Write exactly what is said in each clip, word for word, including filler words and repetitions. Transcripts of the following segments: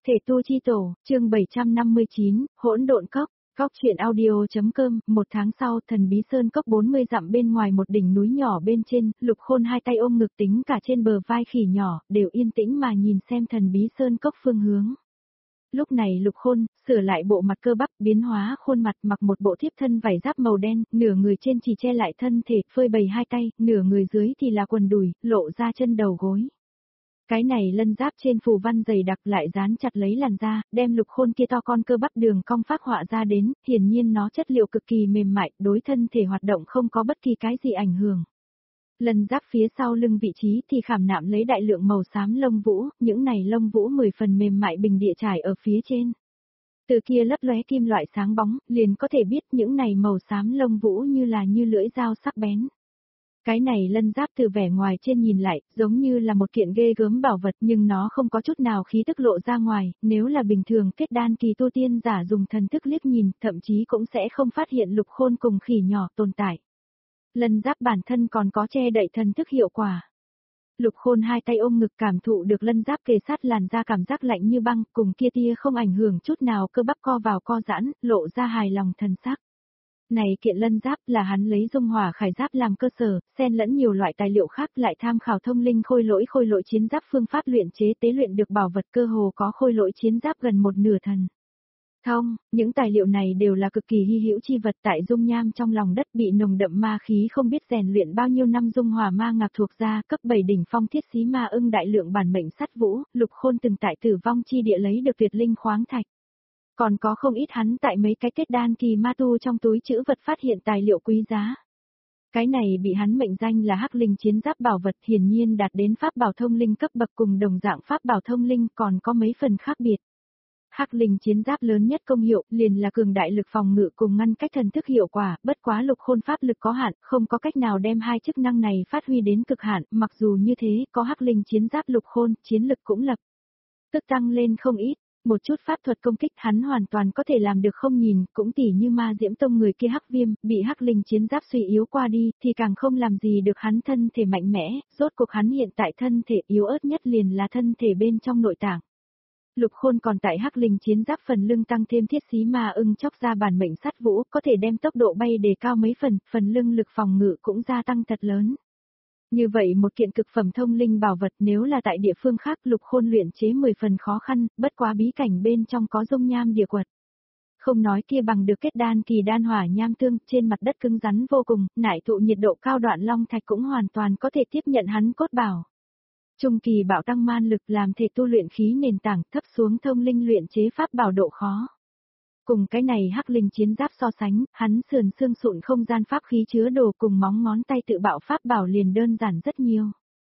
Thể tu chi tổ, chương bảy trăm năm mươi chín, hỗn độn cốc, cốc truyện audio.com, một tháng sau thần bí sơn cốc bốn mươi dặm bên ngoài một đỉnh núi nhỏ bên trên, Lục Khôn hai tay ôm ngực tính cả trên bờ vai khỉ nhỏ, đều yên tĩnh mà nhìn xem thần bí sơn cốc phương hướng. Lúc này Lục Khôn, sửa lại bộ mặt cơ bắp, biến hóa khuôn mặt, mặc một bộ thiếp thân vải giáp màu đen, nửa người trên chỉ che lại thân thể, phơi bày hai tay, nửa người dưới thì là quần đùi, lộ ra chân đầu gối. Cái này lân giáp trên phù văn dày đặc lại dán chặt lấy làn da, đem Lục Khôn kia to con cơ bắp đường cong phác họa ra đến, hiển nhiên nó chất liệu cực kỳ mềm mại, đối thân thể hoạt động không có bất kỳ cái gì ảnh hưởng. Lân giáp phía sau lưng vị trí thì khảm nạm lấy đại lượng màu xám lông vũ, những này lông vũ mười phần mềm mại bình địa trải ở phía trên. Từ kia lấp lóe kim loại sáng bóng, liền có thể biết những này màu xám lông vũ như là như lưỡi dao sắc bén. Cái này lân giáp từ vẻ ngoài trên nhìn lại, giống như là một kiện ghê gớm bảo vật nhưng nó không có chút nào khí tức lộ ra ngoài, nếu là bình thường kết đan kỳ tu tiên giả dùng thần thức liếc nhìn, thậm chí cũng sẽ không phát hiện Lục Khôn cùng khỉ nhỏ tồn tại. Lân giáp bản thân còn có che đậy thần thức hiệu quả. Lục Khôn hai tay ôm ngực cảm thụ được lân giáp kề sát làn da cảm giác lạnh như băng, cùng kia tia không ảnh hưởng chút nào cơ bắp co vào co giãn, lộ ra hài lòng thần sắc. Này kiện lân giáp là hắn lấy dung hỏa khải giáp làm cơ sở, xen lẫn nhiều loại tài liệu khác lại tham khảo thông linh khôi lỗi khôi lỗi chiến giáp phương pháp luyện chế tế luyện được bảo vật cơ hồ có khôi lỗi chiến giáp gần một nửa thần. Thông, những tài liệu này đều là cực kỳ hy hữu chi vật tại dung nham trong lòng đất bị nồng đậm ma khí không biết rèn luyện bao nhiêu năm dung hỏa ma ngạc thuộc ra cấp bảy đỉnh phong thiết xí ma ưng đại lượng bản mệnh sắt vũ, Lục Khôn từng tại tử vong chi địa lấy được tuyệt linh khoáng thạch. Còn có không ít hắn tại mấy cái kết đan kỳ ma tu trong túi trữ vật phát hiện tài liệu quý giá. Cái này bị hắn mệnh danh là Hắc Linh chiến giáp bảo vật, hiển nhiên đạt đến pháp bảo thông linh cấp bậc, cùng đồng dạng pháp bảo thông linh còn có mấy phần khác biệt. Hắc Linh chiến giáp lớn nhất công hiệu liền là cường đại lực phòng ngự cùng ngăn cách thần thức hiệu quả, bất quá Lục Khôn pháp lực có hạn, không có cách nào đem hai chức năng này phát huy đến cực hạn, mặc dù như thế, có Hắc Linh chiến giáp Lục Khôn, chiến lực cũng lập tức tăng lên không ít. Một chút pháp thuật công kích hắn hoàn toàn có thể làm được không nhìn, cũng tỉ như ma diễm tông người kia Hắc Viêm, bị Hắc Linh chiến giáp suy yếu qua đi, thì càng không làm gì được hắn thân thể mạnh mẽ, rốt cuộc hắn hiện tại thân thể yếu ớt nhất liền là thân thể bên trong nội tạng. Lục Khôn còn tại Hắc Linh chiến giáp phần lưng tăng thêm thiết xí ma ưng chóc ra bản mệnh sắt vũ, có thể đem tốc độ bay đề cao mấy phần, phần lưng lực phòng ngự cũng gia tăng thật lớn. Như vậy một kiện cực phẩm thông linh bảo vật nếu là tại địa phương khác Lục Khôn luyện chế mười phần khó khăn, bất quá bí cảnh bên trong có dung nham địa quật. Không nói kia bằng được kết đan kỳ đan hỏa nham tương, trên mặt đất cứng rắn vô cùng, nải thụ nhiệt độ cao đoạn long thạch cũng hoàn toàn có thể tiếp nhận hắn cốt bảo. Trung kỳ bảo tăng man lực làm thể tu luyện khí nền tảng, thấp xuống thông linh luyện chế pháp bảo độ khó. Cùng cái này Hắc Linh chiến giáp so sánh, hắn sườn xương sụn không gian pháp khí chứa đồ cùng móng ngón tay tự bạo pháp bảo liền đơn giản rất nhiều.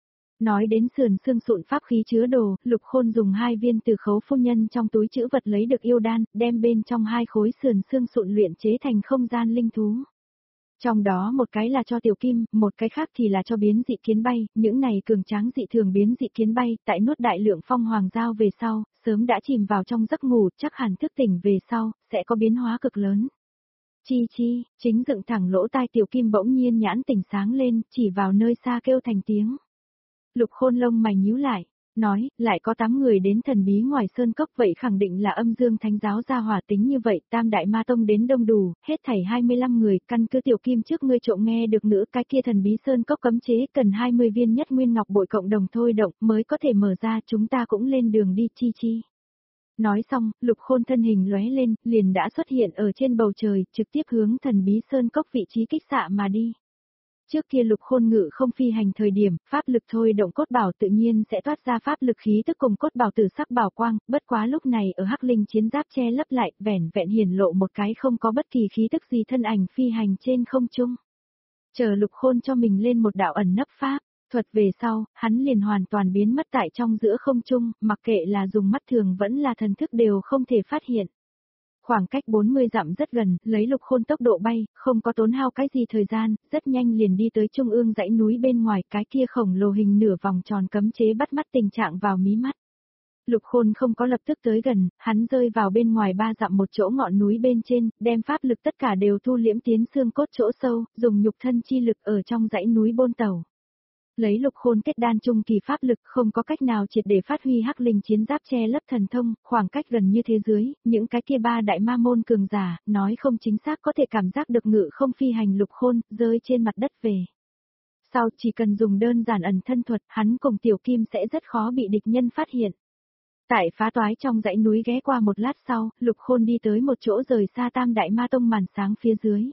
Nói đến sườn xương sụn pháp khí chứa đồ, Lục Khôn dùng hai viên từ khấu phu nhân trong túi trữ vật lấy được yêu đan, đem bên trong hai khối sườn xương sụn luyện chế thành không gian linh thú. Trong đó một cái là cho tiểu kim, một cái khác thì là cho biến dị kiến bay, những này cường tráng dị thường biến dị kiến bay, tại nuốt đại lượng phong hoàng giao về sau, sớm đã chìm vào trong giấc ngủ, chắc hẳn thức tỉnh về sau, sẽ có biến hóa cực lớn. Chi chi, chính dựng thẳng lỗ tai tiểu kim bỗng nhiên nhãn tỉnh sáng lên, chỉ vào nơi xa kêu thành tiếng. Lục Khôn lông mày nhíu lại, nói, lại có tám người đến thần bí ngoài sơn cốc, vậy khẳng định là âm dương thánh giáo gia hỏa tính như vậy, tam đại ma tông đến đông đủ, hết thảy hai mươi lăm người, căn cứ tiểu kim trước ngươi trộm nghe được nữa, cái kia thần bí sơn cốc cấm chế cần hai mươi viên nhất nguyên ngọc bội cộng đồng thôi động mới có thể mở ra, chúng ta cũng lên đường đi chi chi. Nói xong, Lục Khôn thân hình lóe lên, liền đã xuất hiện ở trên bầu trời, trực tiếp hướng thần bí sơn cốc vị trí kích xạ mà đi. Trước kia Lục Khôn ngự không phi hành thời điểm, pháp lực thôi động cốt bảo tự nhiên sẽ toát ra pháp lực khí tức cùng cốt bảo tử sắc bảo quang, bất quá lúc này ở Hắc Linh chiến giáp che lấp lại, vẻn vẹn hiển lộ một cái không có bất kỳ khí tức gì thân ảnh phi hành trên không trung. Chờ Lục Khôn cho mình lên một đạo ẩn nấp pháp, thuật về sau, hắn liền hoàn toàn biến mất tại trong giữa không trung, mặc kệ là dùng mắt thường vẫn là thần thức đều không thể phát hiện. Khoảng cách bốn mươi dặm rất gần, lấy Lục Khôn tốc độ bay, không có tốn hao cái gì thời gian, rất nhanh liền đi tới trung ương dãy núi bên ngoài, cái kia khổng lồ hình nửa vòng tròn cấm chế bắt mắt tình trạng vào mí mắt. Lục Khôn không có lập tức tới gần, hắn rơi vào bên ngoài ba dặm một chỗ ngọn núi bên trên, đem pháp lực tất cả đều thu liễm tiến xương cốt chỗ sâu, dùng nhục thân chi lực ở trong dãy núi bôn tẩu. Lấy Lục Khôn kết đan trung kỳ pháp lực không có cách nào triệt để phát huy hắc linh chiến giáp che lấp thần thông, khoảng cách gần như thế dưới, những cái kia ba đại ma môn cường giả, nói không chính xác có thể cảm giác được ngự không phi hành Lục Khôn, rơi trên mặt đất về. Sau chỉ cần dùng đơn giản ẩn thân thuật, hắn cùng Tiểu Kim sẽ rất khó bị địch nhân phát hiện. Tại phá toái trong dãy núi ghé qua một lát sau, Lục Khôn đi tới một chỗ rời xa Tam Đại Ma Tông màn sáng phía dưới.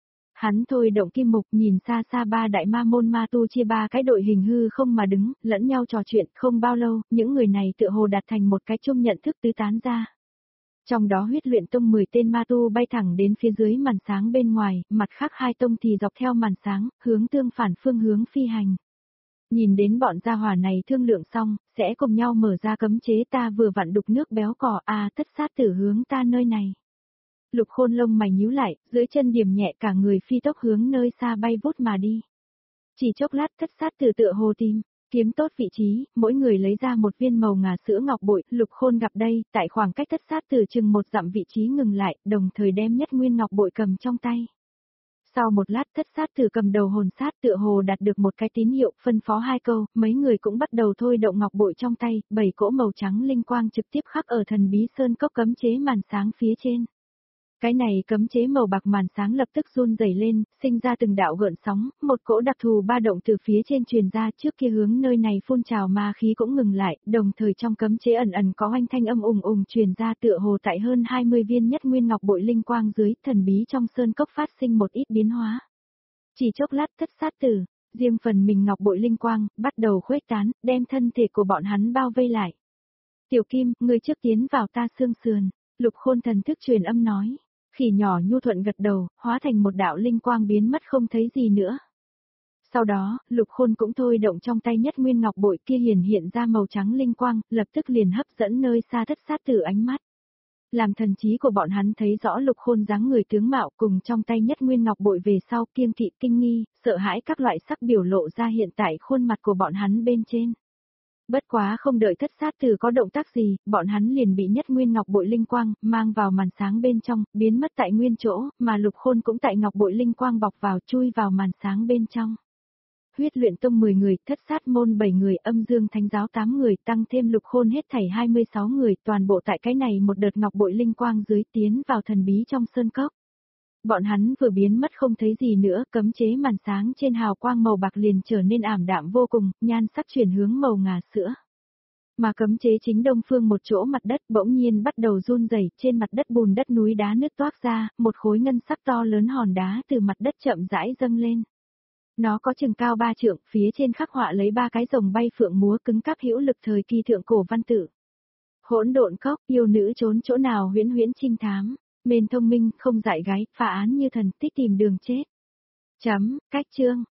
Hắn thôi động kim mục nhìn xa xa ba đại ma môn ma tu chia ba cái đội hình hư không mà đứng, lẫn nhau trò chuyện, không bao lâu, những người này tựa hồ đạt thành một cái chung nhận thức tứ tán ra. Trong đó huyết luyện tông mười tên ma tu bay thẳng đến phía dưới màn sáng bên ngoài, mặt khác hai tông thì dọc theo màn sáng, hướng tương phản phương hướng phi hành. Nhìn đến bọn gia hỏa này thương lượng xong, sẽ cùng nhau mở ra cấm chế ta vừa vặn đục nước béo cỏ à tất sát tử hướng ta nơi này. Lục Khôn lông mày nhíu lại, dưới chân điểm nhẹ cả người phi tốc hướng nơi xa bay vút mà đi. Chỉ chốc lát thất sát tử tựa hồ tìm, kiếm tốt vị trí, mỗi người lấy ra một viên màu ngà sữa ngọc bội, Lục Khôn gặp đây, tại khoảng cách thất sát tử chừng một dặm vị trí ngừng lại, đồng thời đem nhất nguyên ngọc bội cầm trong tay. Sau một lát thất sát tử cầm đầu hồn sát tựa hồ đạt được một cái tín hiệu, phân phó hai câu, mấy người cũng bắt đầu thôi động ngọc bội trong tay, bảy cỗ màu trắng linh quang trực tiếp khắc ở thần bí sơn cốc cấm chế màn sáng phía trên. Cái này cấm chế màu bạc màn sáng lập tức run rẩy lên, sinh ra từng đạo gợn sóng, một cỗ đặc thù ba động từ phía trên truyền ra, trước kia hướng nơi này phun trào ma khí cũng ngừng lại, đồng thời trong cấm chế ẩn ẩn có oanh thanh âm ùng ùng truyền ra tựa hồ tại hơn hai mươi viên nhất nguyên ngọc bội linh quang dưới, thần bí trong sơn cốc phát sinh một ít biến hóa. Chỉ chốc lát thất sát tử, riêng phần mình ngọc bội linh quang, bắt đầu khuếch tán, đem thân thể của bọn hắn bao vây lại. Tiểu Kim, người trước tiến vào ta xương sườn, Lục Khôn thần thức truyền âm nói. Khỉ nhỏ nhu thuận gật đầu, hóa thành một đạo linh quang biến mất không thấy gì nữa. Sau đó, Lục Khôn cũng thôi động trong tay nhất nguyên ngọc bội kia hiển hiện ra màu trắng linh quang, lập tức liền hấp dẫn nơi xa thất sát tử ánh mắt. Làm thần trí của bọn hắn thấy rõ Lục Khôn dáng người tướng mạo cùng trong tay nhất nguyên ngọc bội về sau kiêng kỵ kinh nghi, sợ hãi các loại sắc biểu lộ ra hiện tại khuôn mặt của bọn hắn bên trên. Bất quá không đợi thất sát tử có động tác gì, bọn hắn liền bị nhất nguyên ngọc bội linh quang, mang vào màn sáng bên trong, biến mất tại nguyên chỗ, mà Lục Khôn cũng tại ngọc bội linh quang bọc vào chui vào màn sáng bên trong. Huyết luyện tông mười người, thất sát môn bảy người, âm dương thánh giáo tám người, tăng thêm Lục Khôn hết thảy hai mươi sáu người, toàn bộ tại cái này một đợt ngọc bội linh quang dưới tiến vào thần bí trong sơn cốc. Bọn hắn vừa biến mất không thấy gì nữa, cấm chế màn sáng trên hào quang màu bạc liền trở nên ảm đạm vô cùng, nhan sắc chuyển hướng màu ngà sữa. Mà cấm chế chính đông phương một chỗ mặt đất bỗng nhiên bắt đầu run rẩy, trên mặt đất bùn đất núi đá nứt toác ra, một khối ngân sắc to lớn hòn đá từ mặt đất chậm rãi dâng lên. Nó có chừng cao ba trượng, phía trên khắc họa lấy ba cái rồng bay phượng múa cứng cáp hữu lực thời kỳ thượng cổ văn tự. Hỗn độn cốc, yêu nữ trốn chỗ nào huyễn huyễn trinh thám. Mên thông minh, không dại gái, phá án như thần, tích tìm đường chết. Chấm, cách chương.